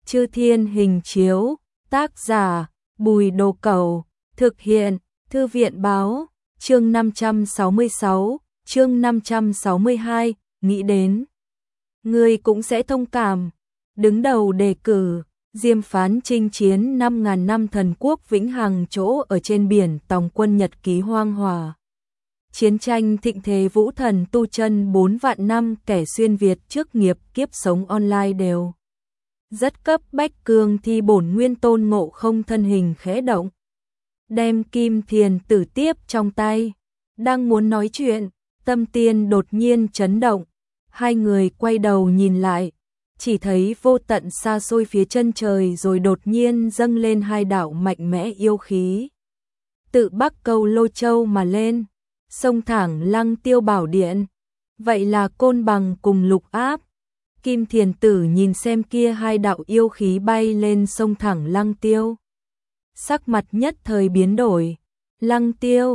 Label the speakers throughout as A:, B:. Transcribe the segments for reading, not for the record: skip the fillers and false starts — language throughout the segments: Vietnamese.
A: Chư Thiên Hình Chiếu, tác giả, Bùi Đồ Cẩu, thực hiện, Thư viện Báo, chương 566, chương 562, nghĩ đến. Ngươi cũng sẽ thông cảm. Đứng đầu đề cử, Diêm Phán chinh chiến 5.000 năm thần quốc vĩnh hằng chỗ ở trên biển tòng quân nhật ký hoang hòa. Chiến tranh thịnh thế vũ thần tu chân 4 vạn năm kẻ xuyên Việt trước nghiệp kiếp sống online đều. Rất cấp bách cương thi bổn nguyên Tôn Ngộ Không thân hình khẽ động. Đem kim thiền tử tiếp trong tay. Đang muốn nói chuyện, tâm tiên đột nhiên chấn động. Hai người quay đầu nhìn lại. Chỉ thấy vô tận xa xôi phía chân trời rồi đột nhiên dâng lên hai đạo mạnh mẽ yêu khí. Tự Bắc Câu Lô Châu mà lên. Sông thẳng Lăng Tiêu Bảo Điện. Vậy là Côn Bằng cùng Lục Áp. Kim thiền tử nhìn xem kia hai đạo yêu khí bay lên sông thẳng Lăng Tiêu. Sắc mặt nhất thời biến đổi. Lăng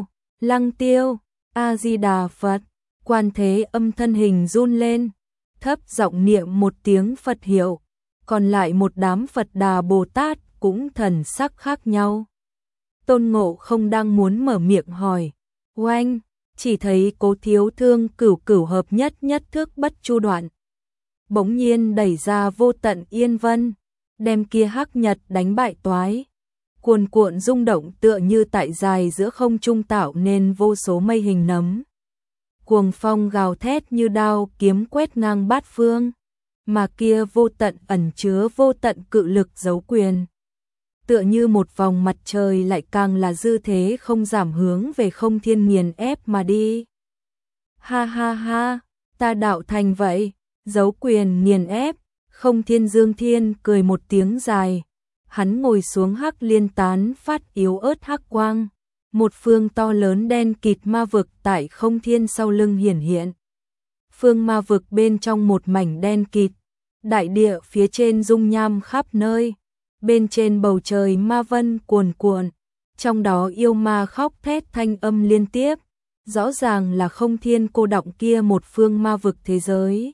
A: Tiêu, A-di-đà Phật. Quan Thế Âm thân hình run lên. Thấp giọng niệm một tiếng Phật hiệu. Còn lại một đám Phật Đà Bồ Tát cũng thần sắc khác nhau. Tôn Ngộ Không đang muốn mở miệng hỏi. Oanh, chỉ thấy Cố Thiếu Thương cửu hợp nhất thước bất chu đoạn. Bỗng nhiên đẩy ra vô tận yên vân, đem kia hắc nhật đánh bại toái. Cuồn cuộn rung động tựa như tại dài giữa không trung tạo nên vô số mây hình nấm. Cuồng phong gào thét như đao kiếm quét ngang bát phương, mà kia vô tận ẩn chứa vô tận cự lực giấu quyền. Tựa như một vòng mặt trời lại càng là dư thế không giảm hướng về không thiên nghiền ép mà đi. Ha ha ha, ta đạo thành vậy, giấu quyền nghiền ép, không thiên Dương Thiên cười một tiếng dài. Hắn ngồi xuống hắc liên tán phát yếu ớt hắc quang. Một phương to lớn đen kịt ma vực tại không thiên sau lưng hiển hiện. Phương ma vực bên trong một mảnh đen kịt. Đại địa phía trên dung nham khắp nơi. Bên trên bầu trời ma vân cuồn cuộn, trong đó yêu ma khóc thét thanh âm liên tiếp, rõ ràng là không thiên cô động kia một phương ma vực thế giới.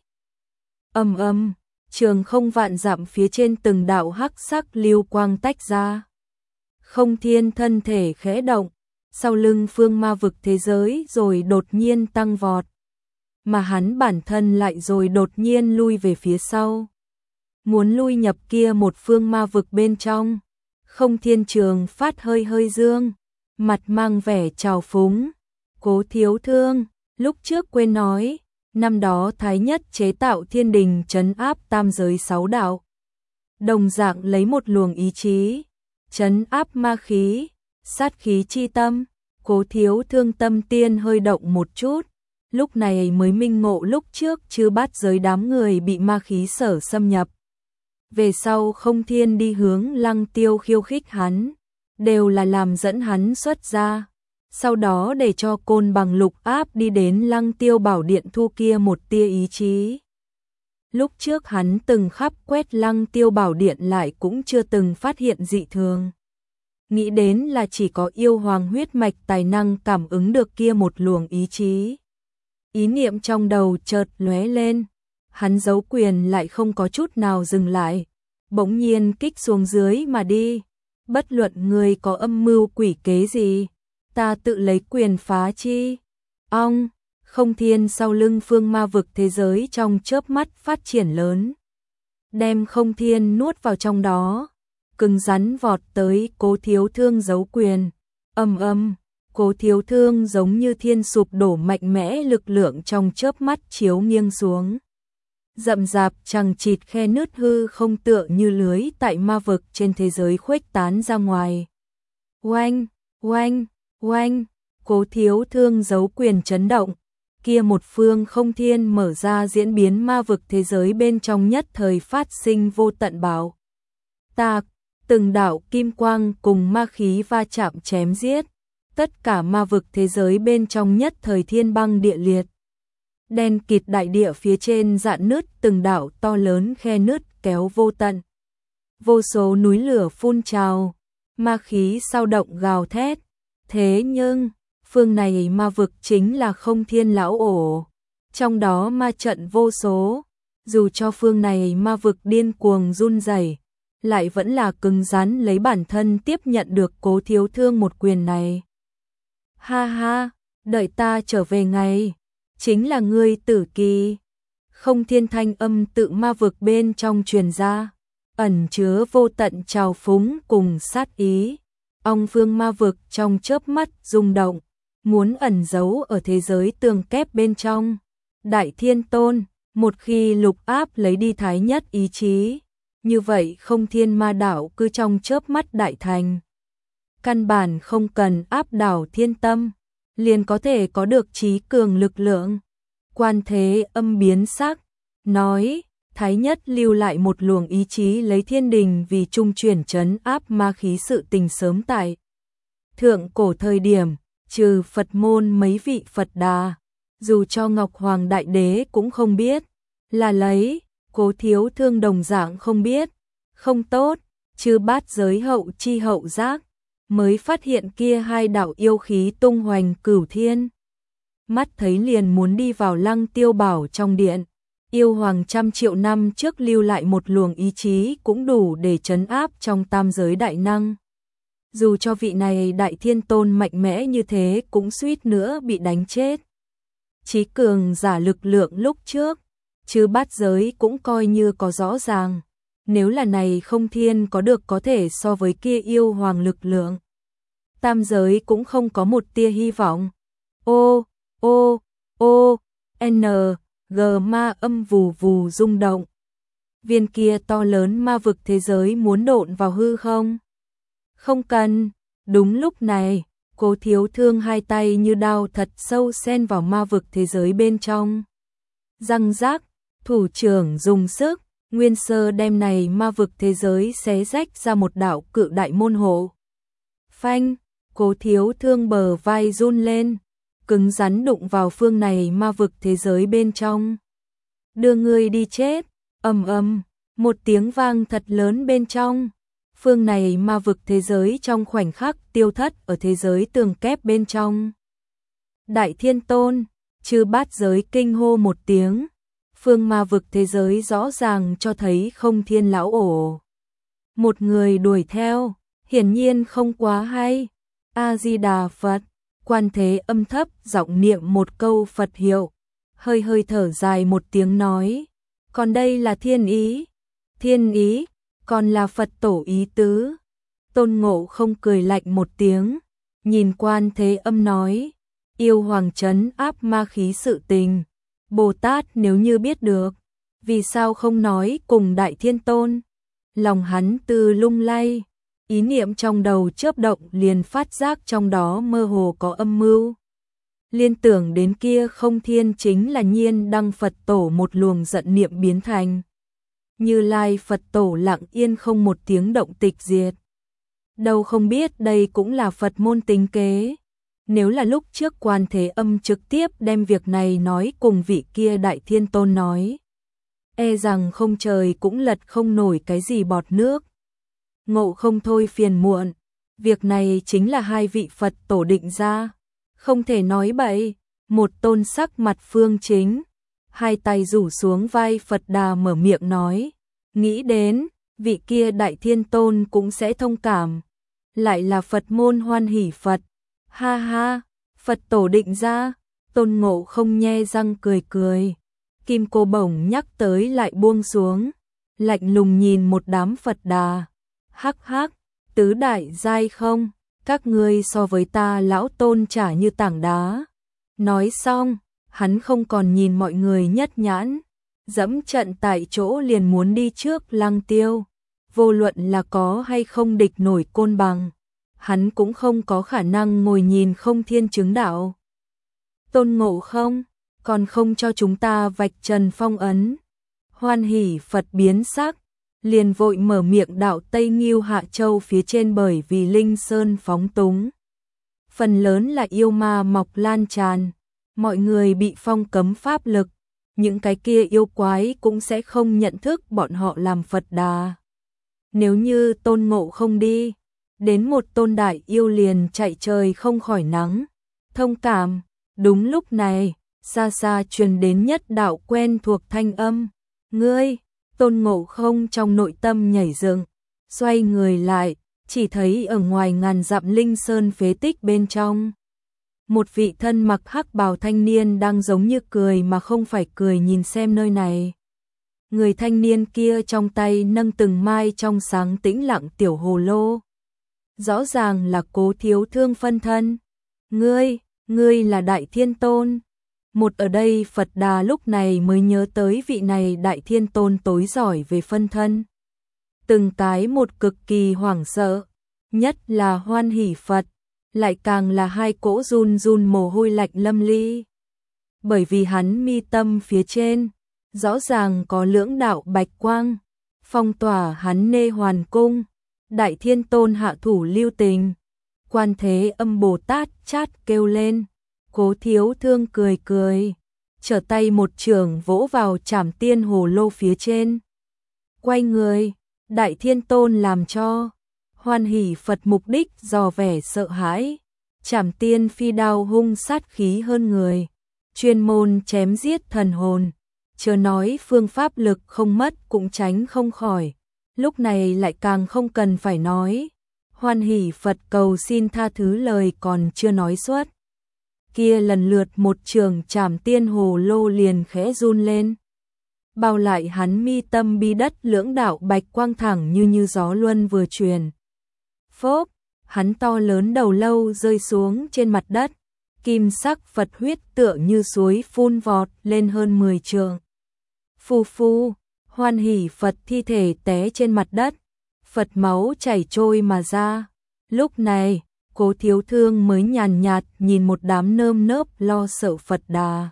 A: Âm, trường không vạn dặm phía trên từng đạo hắc sắc lưu quang tách ra. Không thiên thân thể khẽ động, sau lưng phương ma vực thế giới rồi đột nhiên tăng vọt, mà hắn bản thân lại rồi đột nhiên lui về phía sau. Muốn lui nhập kia một phương ma vực bên trong. Không thiên trường phát hơi dương, mặt mang vẻ trào phúng. Cố Thiếu Thương, lúc trước quên nói, năm đó Thái Nhất chế tạo thiên đình trấn áp tam giới 6 đạo. Đồng dạng lấy một luồng ý chí, trấn áp ma khí, sát khí chi tâm. Cố Thiếu Thương tâm tiên hơi động một chút, lúc này mới minh ngộ lúc trước chư bát giới đám người bị ma khí sở xâm nhập. Về sau không thiên đi hướng Lăng Tiêu khiêu khích hắn, đều là làm dẫn hắn xuất ra. Sau đó để cho Côn Bằng Lục Áp đi đến Lăng Tiêu Bảo Điện thu kia một tia ý chí. Lúc trước hắn từng khắp quét Lăng Tiêu Bảo Điện lại cũng chưa từng phát hiện dị thường. Nghĩ đến là chỉ có yêu hoàng huyết mạch tài năng cảm ứng được kia một luồng ý chí. Ý niệm trong đầu chợt lóe lên. Hắn giấu quyền lại không có chút nào dừng lại, bỗng nhiên kích xuống dưới mà đi. Bất luận người có âm mưu quỷ kế gì, ta tự lấy quyền phá chi. Ong, không thiên sau lưng phương ma vực thế giới trong chớp mắt phát triển lớn. Đem không thiên nuốt vào trong đó, cứng rắn vọt tới Cố Thiếu Thương giấu quyền. Âm, Cố Thiếu Thương giống như thiên sụp đổ mạnh mẽ lực lượng trong chớp mắt chiếu nghiêng xuống. Rậm rạp chằng chịt khe nứt hư không tựa như lưới tại ma vực trên thế giới khuếch tán ra ngoài. Oanh, Cố Thiếu Thương giấu quyền chấn động, kia một phương không thiên mở ra diễn biến ma vực thế giới bên trong nhất thời phát sinh vô tận bão tạc, từng đạo kim quang cùng ma khí va chạm chém giết, tất cả ma vực thế giới bên trong nhất thời thiên băng địa liệt. Đen kịt đại địa phía trên rạn nứt từng đạo to lớn khe nứt kéo vô tận. Vô số núi lửa phun trào, ma khí sao động gào thét. Thế nhưng, phương này ma vực chính là không thiên lão ổ. Trong đó ma trận vô số, dù cho phương này ma vực điên cuồng run rẩy, lại vẫn là cứng rắn lấy bản thân tiếp nhận được Cố Thiếu Thương một quyền này. Ha ha, đợi ta trở về ngày, chính là ngươi tử kỳ. Không Thiên thanh âm tự ma vực bên trong truyền ra, ẩn chứa vô tận trào phúng cùng sát ý. Ong Vương ma vực trong chớp mắt rung động, muốn ẩn giấu ở thế giới tường kép bên trong. Đại Thiên Tôn, một khi lục áp lấy đi thái nhất ý chí, như vậy Không Thiên ma đảo cứ trong chớp mắt đại thành. Căn bản không cần áp đảo thiên tâm, liền có thể có được trí cường lực lượng. Quan Thế Âm biến sắc, nói, thái nhất lưu lại một luồng ý chí lấy thiên đình vì trung chuyển trấn áp ma khí, sự tình sớm tại thượng cổ thời điểm, trừ Phật môn mấy vị Phật Đà, dù cho Ngọc Hoàng Đại Đế cũng không biết, là lấy, Cố Thiếu Thương đồng dạng không biết, không tốt, chư bát giới hậu chi hậu giác, mới phát hiện kia hai đạo yêu khí tung hoành cửu thiên. Mắt thấy liền muốn đi vào Lăng Tiêu Bảo trong điện, yêu hoàng 100 triệu năm trước lưu lại một luồng ý chí cũng đủ để trấn áp trong tam giới đại năng. Dù cho vị này Đại Thiên Tôn mạnh mẽ như thế cũng suýt nữa bị đánh chết. Chí cường giả lực lượng lúc trước, chứ bát giới cũng coi như có rõ ràng. Nếu là này Không Thiên có được có thể so với kia yêu hoàng lực lượng, tam giới cũng không có một tia hy vọng. N, G ma âm vù vù rung động. Viên kia to lớn ma vực thế giới muốn độn vào hư không? Không cần. Đúng lúc này, Cố Thiếu Thương hai tay như đao thật sâu xen vào ma vực thế giới bên trong. Răng rác, thủ trưởng dùng sức, nguyên sơ đem này ma vực thế giới xé rách ra một đạo cự đại môn hộ. Phanh, Cố Thiếu Thương bờ vai run lên, cứng rắn đụng vào phương này ma vực thế giới bên trong. Đưa ngươi đi chết, ầm ầm, một tiếng vang thật lớn bên trong. Phương này ma vực thế giới trong khoảnh khắc tiêu thất ở thế giới tường kép bên trong. Đại Thiên Tôn, chư bát giới kinh hô một tiếng. Phương ma vực thế giới rõ ràng cho thấy Không Thiên lão ổ. Một người đuổi theo, hiển nhiên không quá hay. A-di-đà Phật, Quan Thế Âm thấp giọng niệm một câu Phật hiệu, hơi hơi thở dài một tiếng nói, còn đây là thiên ý. Thiên ý, còn là Phật tổ ý tứ. Tôn Ngộ Không cười lạnh một tiếng, nhìn Quan Thế Âm nói, yêu hoàng trấn áp ma khí sự tình, Bồ Tát nếu như biết được, vì sao không nói cùng Đại Thiên Tôn? Lòng hắn từ lung lay, ý niệm trong đầu chớp động liền phát giác trong đó mơ hồ có âm mưu. Liên tưởng đến kia Không Thiên chính là Nhiên Đăng Phật tổ một luồng giận niệm biến thành. Như Lai Phật tổ lặng yên không một tiếng động tịch diệt. Đâu không biết đây cũng là Phật môn tính kế. Nếu là lúc trước Quan Thế Âm trực tiếp đem việc này nói cùng vị kia Đại Thiên Tôn nói, e rằng không trời cũng lật không nổi cái gì bọt nước. Ngộ Không thôi phiền muộn, việc này chính là hai vị Phật tổ định ra, không thể nói bậy. Một tôn sắc mặt phương chính, hai tay rủ xuống vai Phật Đà mở miệng nói, nghĩ đến, vị kia Đại Thiên Tôn cũng sẽ thông cảm, lại là Phật môn Hoan Hỷ Phật. Ha ha, Phật tổ định ra. Tôn Ngộ Không nhe răng cười cười, kim cô bổng nhắc tới lại buông xuống, lạnh lùng nhìn một đám Phật Đà. Hắc hắc, tứ đại giai không, các ngươi so với ta lão tôn chả như tảng đá. Nói xong, hắn không còn nhìn mọi người nhất nhãn, dẫm trận tại chỗ liền muốn đi trước Lăng Tiêu. Vô luận là có hay không địch nổi Côn Bằng, hắn cũng không có khả năng ngồi nhìn Không Thiên chứng đạo. Tôn Ngộ Không, còn không cho chúng ta vạch trần phong ấn. Hoan Hỷ Phật biến sắc, liền vội mở miệng đạo Tây Nghiêu Hạ Châu phía trên, bởi vì Linh Sơn phóng túng. Phần lớn là yêu ma mọc lan tràn, mọi người bị phong cấm pháp lực, những cái kia yêu quái cũng sẽ không nhận thức bọn họ làm Phật Đà. Nếu như Tôn Ngộ Không đi, đến một tôn đại yêu liền chạy trời không khỏi nắng. Thông cảm. Đúng lúc này, xa xa truyền đến nhất đạo quen thuộc thanh âm. Ngươi, Tôn Ngộ Không trong nội tâm nhảy dựng, xoay người lại, chỉ thấy ở ngoài ngàn dặm linh sơn phế tích bên trong. Một vị thân mặc hắc bào thanh niên đang giống như cười mà không phải cười nhìn xem nơi này. Người thanh niên kia trong tay nâng từng mai trong sáng tĩnh lặng tiểu hồ lô. Rõ ràng là Cố Thiếu Thương phân thân. Ngươi là Đại Thiên Tôn. Một ở đây Phật Đà lúc này mới nhớ tới vị này Đại Thiên Tôn tối giỏi về phân thân. Từng cái một cực kỳ hoảng sợ, nhất là Hoan Hỷ Phật, lại càng là hai cỗ run run mồ hôi lạnh lâm ly. Bởi vì hắn mi tâm phía trên, rõ ràng có lưỡng đạo bạch quang, phong tỏa hắn nê hoàn cung. Đại Thiên Tôn hạ thủ lưu tình, Quan Thế Âm Bồ Tát chát kêu lên. Cố Thiếu Thương cười cười, trở tay một chưởng vỗ vào Trảm Tiên hồ lô phía trên. Quay người, Đại Thiên Tôn làm cho Hoan Hỷ Phật mục đích dò vẻ sợ hãi. Trảm Tiên phi đao hung sát khí hơn người, chuyên môn chém giết thần hồn, chớ nói phương pháp lực không mất cũng tránh không khỏi. Lúc này lại càng không cần phải nói. Hoan Hỷ Phật cầu xin tha thứ lời còn chưa nói suốt, kia lần lượt một trường Trảm Tiên hồ lô liền khẽ run lên, bao lại hắn mi tâm bi đất lưỡng đạo bạch quang thẳng như gió luân vừa truyền. Phốp, hắn to lớn đầu lâu rơi xuống trên mặt đất, kim sắc Phật huyết tựa như suối phun vọt lên hơn 10 trượng. Phù phù, Hoan Hỷ Phật thi thể té trên mặt đất, Phật máu chảy trôi mà ra. Lúc này, Cố Thiếu Thương mới nhàn nhạt nhìn một đám nơm nớp lo sợ Phật Đà.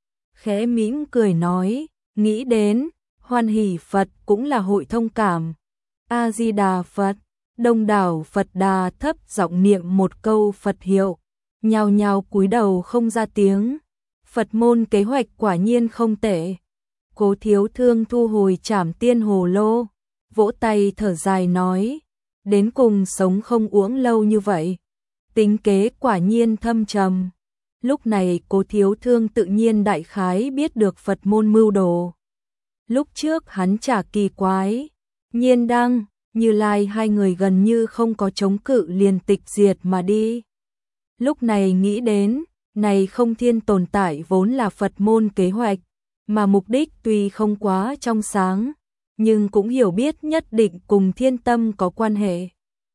A: Khẽ mỉm cười nói, nghĩ đến, Hoan Hỷ Phật cũng là hội thông cảm. A-di-đà Phật, đông đảo Phật Đà thấp giọng niệm một câu Phật hiệu, nhao nhao cúi đầu không ra tiếng. Phật môn kế hoạch quả nhiên không tệ. Cố Thiếu Thương thu hồi Trảm Tiên hồ lô, vỗ tay thở dài nói, đến cùng sống không uổng lâu như vậy, tính kế quả nhiên thâm trầm. Lúc này Cố Thiếu Thương tự nhiên đại khái biết được Phật môn mưu đồ. Lúc trước hắn chả kỳ quái, Nhiên Đăng, Như Lai hai người gần như không có chống cự liền tịch diệt mà đi. Lúc này nghĩ đến, này không thiên tồn tại vốn là Phật môn kế hoạch, mà mục đích tuy không quá trong sáng, nhưng cũng hiểu biết nhất định cùng thiên tâm có quan hệ.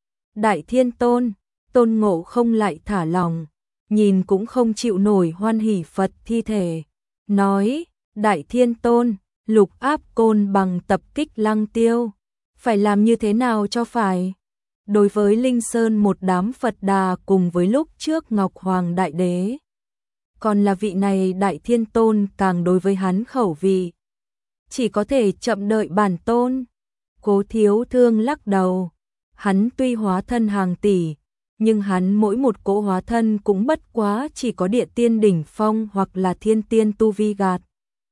A: Đại Thiên Tôn, Tôn Ngộ không lại thả lòng, nhìn cũng không chịu nổi Hoan Hỷ Phật thi thể, nói, Đại Thiên Tôn, lục áp côn bằng tập kích Lăng Tiêu, phải làm như thế nào cho phải? Đối với Linh Sơn một đám Phật Đà cùng với lúc trước Ngọc Hoàng Đại Đế, còn là vị này Đại Thiên Tôn càng đối với hắn khẩu vị, chỉ có thể chậm đợi bản tôn. Cố Thiếu Thương lắc đầu, hắn tuy hóa thân hàng tỷ, nhưng hắn mỗi một cỗ hóa thân cũng bất quá chỉ có địa tiên đỉnh phong hoặc là thiên tiên tu vi gạt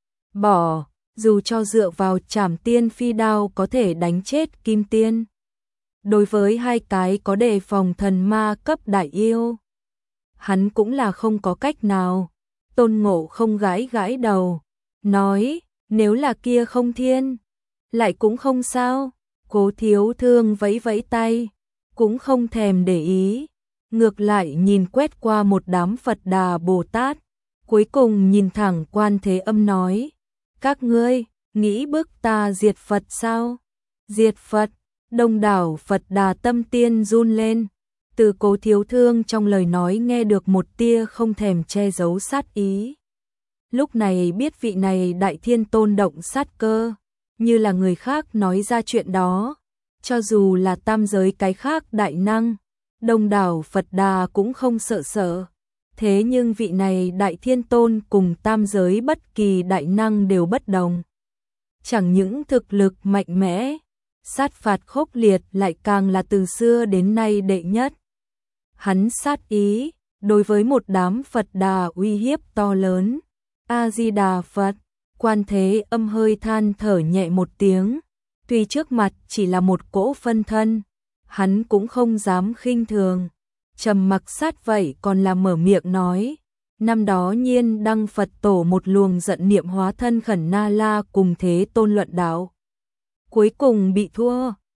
A: bỏ, dù cho dựa vào Trảm Tiên phi đao có thể đánh chết kim tiên. Đối với hai cái có đề phòng thần ma cấp đại yêu, hắn cũng là không có cách nào. Tôn Ngộ không gãi gãi đầu, nói, nếu là kia không thiên, lại cũng không sao. Cố Thiếu Thương vẫy vẫy tay, cũng không thèm để ý, ngược lại nhìn quét qua một đám Phật Đà Bồ Tát, cuối cùng nhìn thẳng Quan Thế Âm nói, các ngươi, nghĩ bức ta diệt Phật sao? Diệt Phật, đông đảo Phật Đà tâm tiên run lên, từ Cố Thiếu Thương trong lời nói nghe được một tia không thèm che giấu sát ý. Lúc này biết vị này Đại Thiên Tôn động sát cơ, như là người khác nói ra chuyện đó, cho dù là tam giới cái khác đại năng, đông đảo Phật Đà cũng không sợ sợ. Thế nhưng vị này Đại Thiên Tôn cùng tam giới bất kỳ đại năng đều bất đồng. Chẳng những thực lực mạnh mẽ, sát phạt khốc liệt lại càng là từ xưa đến nay đệ nhất. Hắn sát ý, đối với một đám Phật Đà uy hiếp to lớn. A-di-đà Phật, Quan Thế Âm hơi than thở nhẹ một tiếng, tuy trước mặt chỉ là một cỗ phân thân, hắn cũng không dám khinh thường. Trầm mặc sát vậy còn là mở miệng nói, năm đó Nhiên Đăng Phật tổ một luồng giận niệm hóa thân Khẩn Na La cùng Thế Tôn luận đạo, cuối cùng bị thua,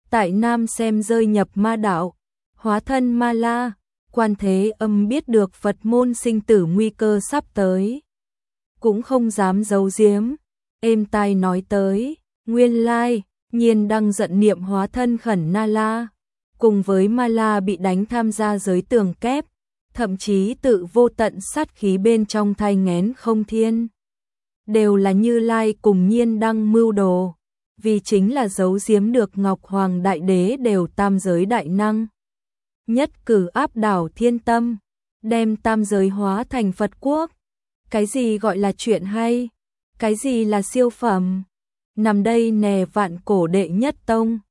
A: tại Nam xem rơi nhập ma đạo, hóa thân ma la. Quan Thế Âm biết được Phật môn sinh tử nguy cơ sắp tới, cũng không dám giấu giếm, êm tai nói tới, nguyên lai, Nhiên Đăng giận niệm hóa thân Khẩn Na La, cùng với ma la bị đánh tham gia giới tường kép, thậm chí tự vô tận sát khí bên trong thai nghén không thiên. Đều là Như Lai cùng Nhiên Đăng mưu đồ, vì chính là giấu giếm được Ngọc Hoàng Đại Đế đều tam giới đại năng. Nhất cử áp đảo thiên tâm, đem tam giới hóa thành Phật quốc. Cái gì gọi là chuyện hay? Cái gì là siêu phẩm? Nằm đây nè vạn cổ đệ nhất tông.